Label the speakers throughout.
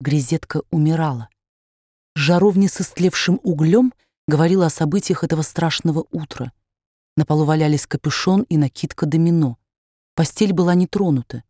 Speaker 1: Грезетка умирала. Жаровня с истлевшим углем говорила о событиях этого страшного утра. На полу валялись капюшон и накидка домино. Постель была не тронута.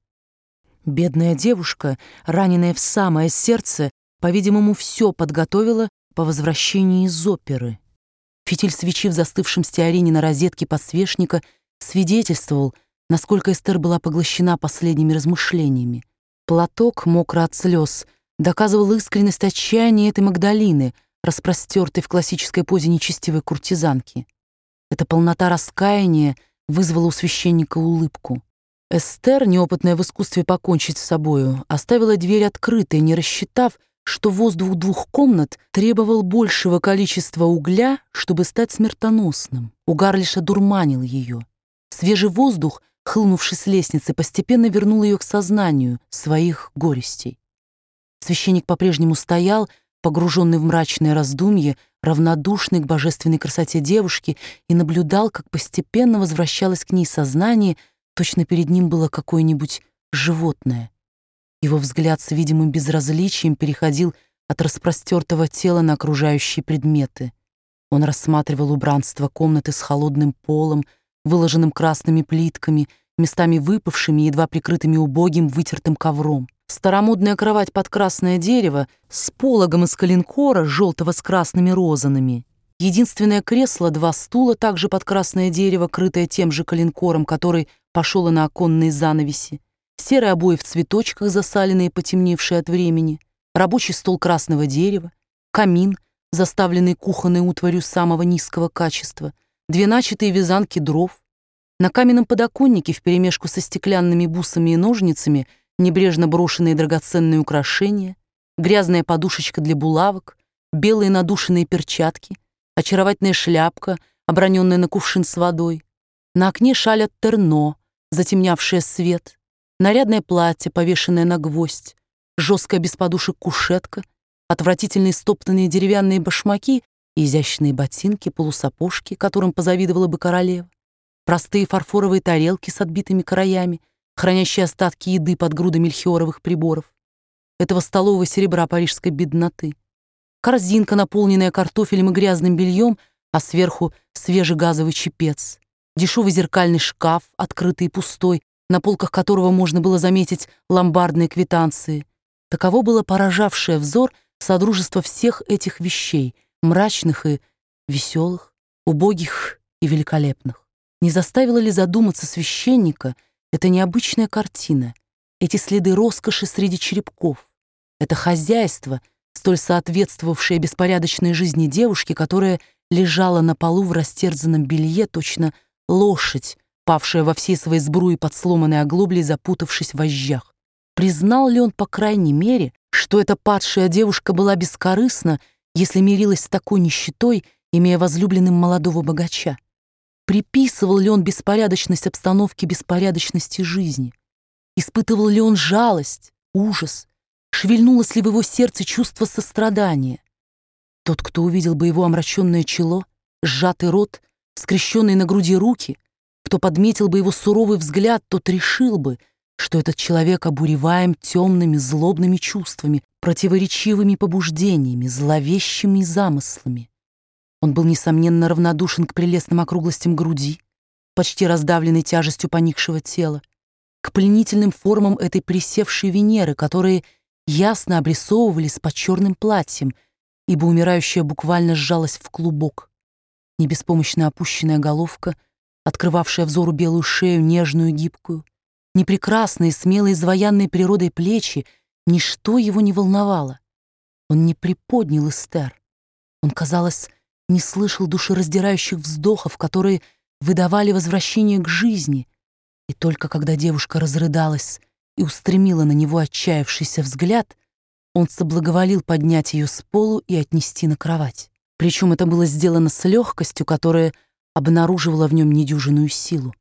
Speaker 1: Бедная девушка, раненая в самое сердце, по-видимому, все подготовила по возвращении из оперы. Фитиль свечи в застывшем стеарине на розетке подсвечника свидетельствовал, насколько Эстер была поглощена последними размышлениями. Платок, мокрый от слез, доказывал искренность отчаяния этой Магдалины, распростертой в классической позе нечестивой куртизанки. Эта полнота раскаяния вызвала у священника улыбку. Эстер, неопытная в искусстве покончить с собою, оставила дверь открытой, не рассчитав, что воздух двух комнат требовал большего количества угля, чтобы стать смертоносным. Угар лишь одурманил ее. Свежий воздух, хлынувший с лестницы, постепенно вернул ее к сознанию своих горестей. Священник по-прежнему стоял, погруженный в мрачное раздумье, равнодушный к божественной красоте девушки, и наблюдал, как постепенно возвращалось к ней сознание, точно перед ним было какое-нибудь животное. Его взгляд с видимым безразличием переходил от распростертого тела на окружающие предметы. Он рассматривал убранство комнаты с холодным полом, выложенным красными плитками, местами выпавшими, едва прикрытыми убогим вытертым ковром. Старомодная кровать под красное дерево с пологом из коленкора, желтого с красными розанами. Единственное кресло, 2 стула, также под красное дерево, крытое тем же коленкором, который пошел и на оконные занавеси. Серые обои в цветочках, засаленные и потемневшие от времени. Рабочий стол красного дерева. Камин, заставленный кухонной утварью самого низкого качества. 2 начатые вязанки дров. На каменном подоконнике вперемешку со стеклянными бусами и ножницами небрежно брошенные драгоценные украшения, грязная подушечка для булавок, белые надушенные перчатки, очаровательная шляпка, оброненная на кувшин с водой. На окне шаль от терно, затемнявшая свет, нарядное платье, повешенное на гвоздь, жесткая без подушек кушетка, отвратительные стоптанные деревянные башмаки и изящные ботинки, полусапожки, которым позавидовала бы королева, простые фарфоровые тарелки с отбитыми краями, хранящие остатки еды под грудой мельхиоровых приборов, этого столового серебра парижской бедноты, корзинка, наполненная картофелем и грязным бельем, а сверху свежий газовый чепец, дешевый зеркальный шкаф, открытый и пустой, на полках которого можно было заметить ломбардные квитанции. Таково было поражавшее взор содружество всех этих вещей, мрачных и веселых, убогих и великолепных. Не заставила ли задуматься священника эта необычная картина, эти следы роскоши среди черепков, это хозяйство, столь соответствовавшее беспорядочной жизни девушки, которая лежала на полу в растерзанном белье, точно лошадь, павшая во всей своей сбруе под сломанной оглоблей, запутавшись в вожжах. Признал ли он, по крайней мере, что эта падшая девушка была бескорыстна, если мирилась с такой нищетой, имея возлюбленным молодого богача? Приписывал ли он беспорядочность обстановки беспорядочности жизни? Испытывал ли он жалость, ужас? Шевельнулось ли в его сердце чувство сострадания? Тот, кто увидел бы его омраченное чело, сжатый рот, скрещенные на груди руки, кто подметил бы его суровый взгляд, тот решил бы, что этот человек обуреваем темными, злобными чувствами, противоречивыми побуждениями, зловещими замыслами. Он был, несомненно, равнодушен к прелестным округлостям груди, почти раздавленной тяжестью поникшего тела, к пленительным формам этой присевшей Венеры, которые ясно обрисовывались под черным платьем, ибо умирающая буквально сжалась в клубок. Не беспомощно опущенная головка, открывавшая взору белую шею, нежную, гибкую, непрекрасные, смелые, изваянные природой плечи, ничто его не волновало. Он не приподнял Эстер. Он, казалось, не слышал душераздирающих вздохов, которые выдавали возвращение к жизни, и только когда девушка разрыдалась и устремила на него отчаявшийся взгляд, он соблаговолил поднять ее с полу и отнести на кровать. Причем это было сделано с легкостью, которая обнаруживала в нем недюжинную силу.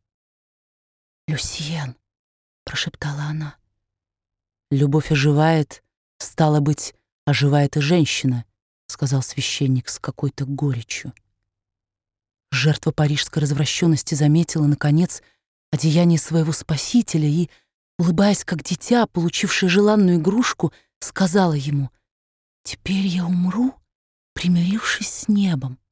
Speaker 1: «Люсьен», — прошептала она. «Любовь оживает, стало быть, оживает и женщина», — сказал священник с какой-то горечью. Жертва парижской развращенности заметила, наконец, одеяние своего спасителя и, улыбаясь как дитя, получившее желанную игрушку, сказала ему: «Теперь я умру, примирившись с небом».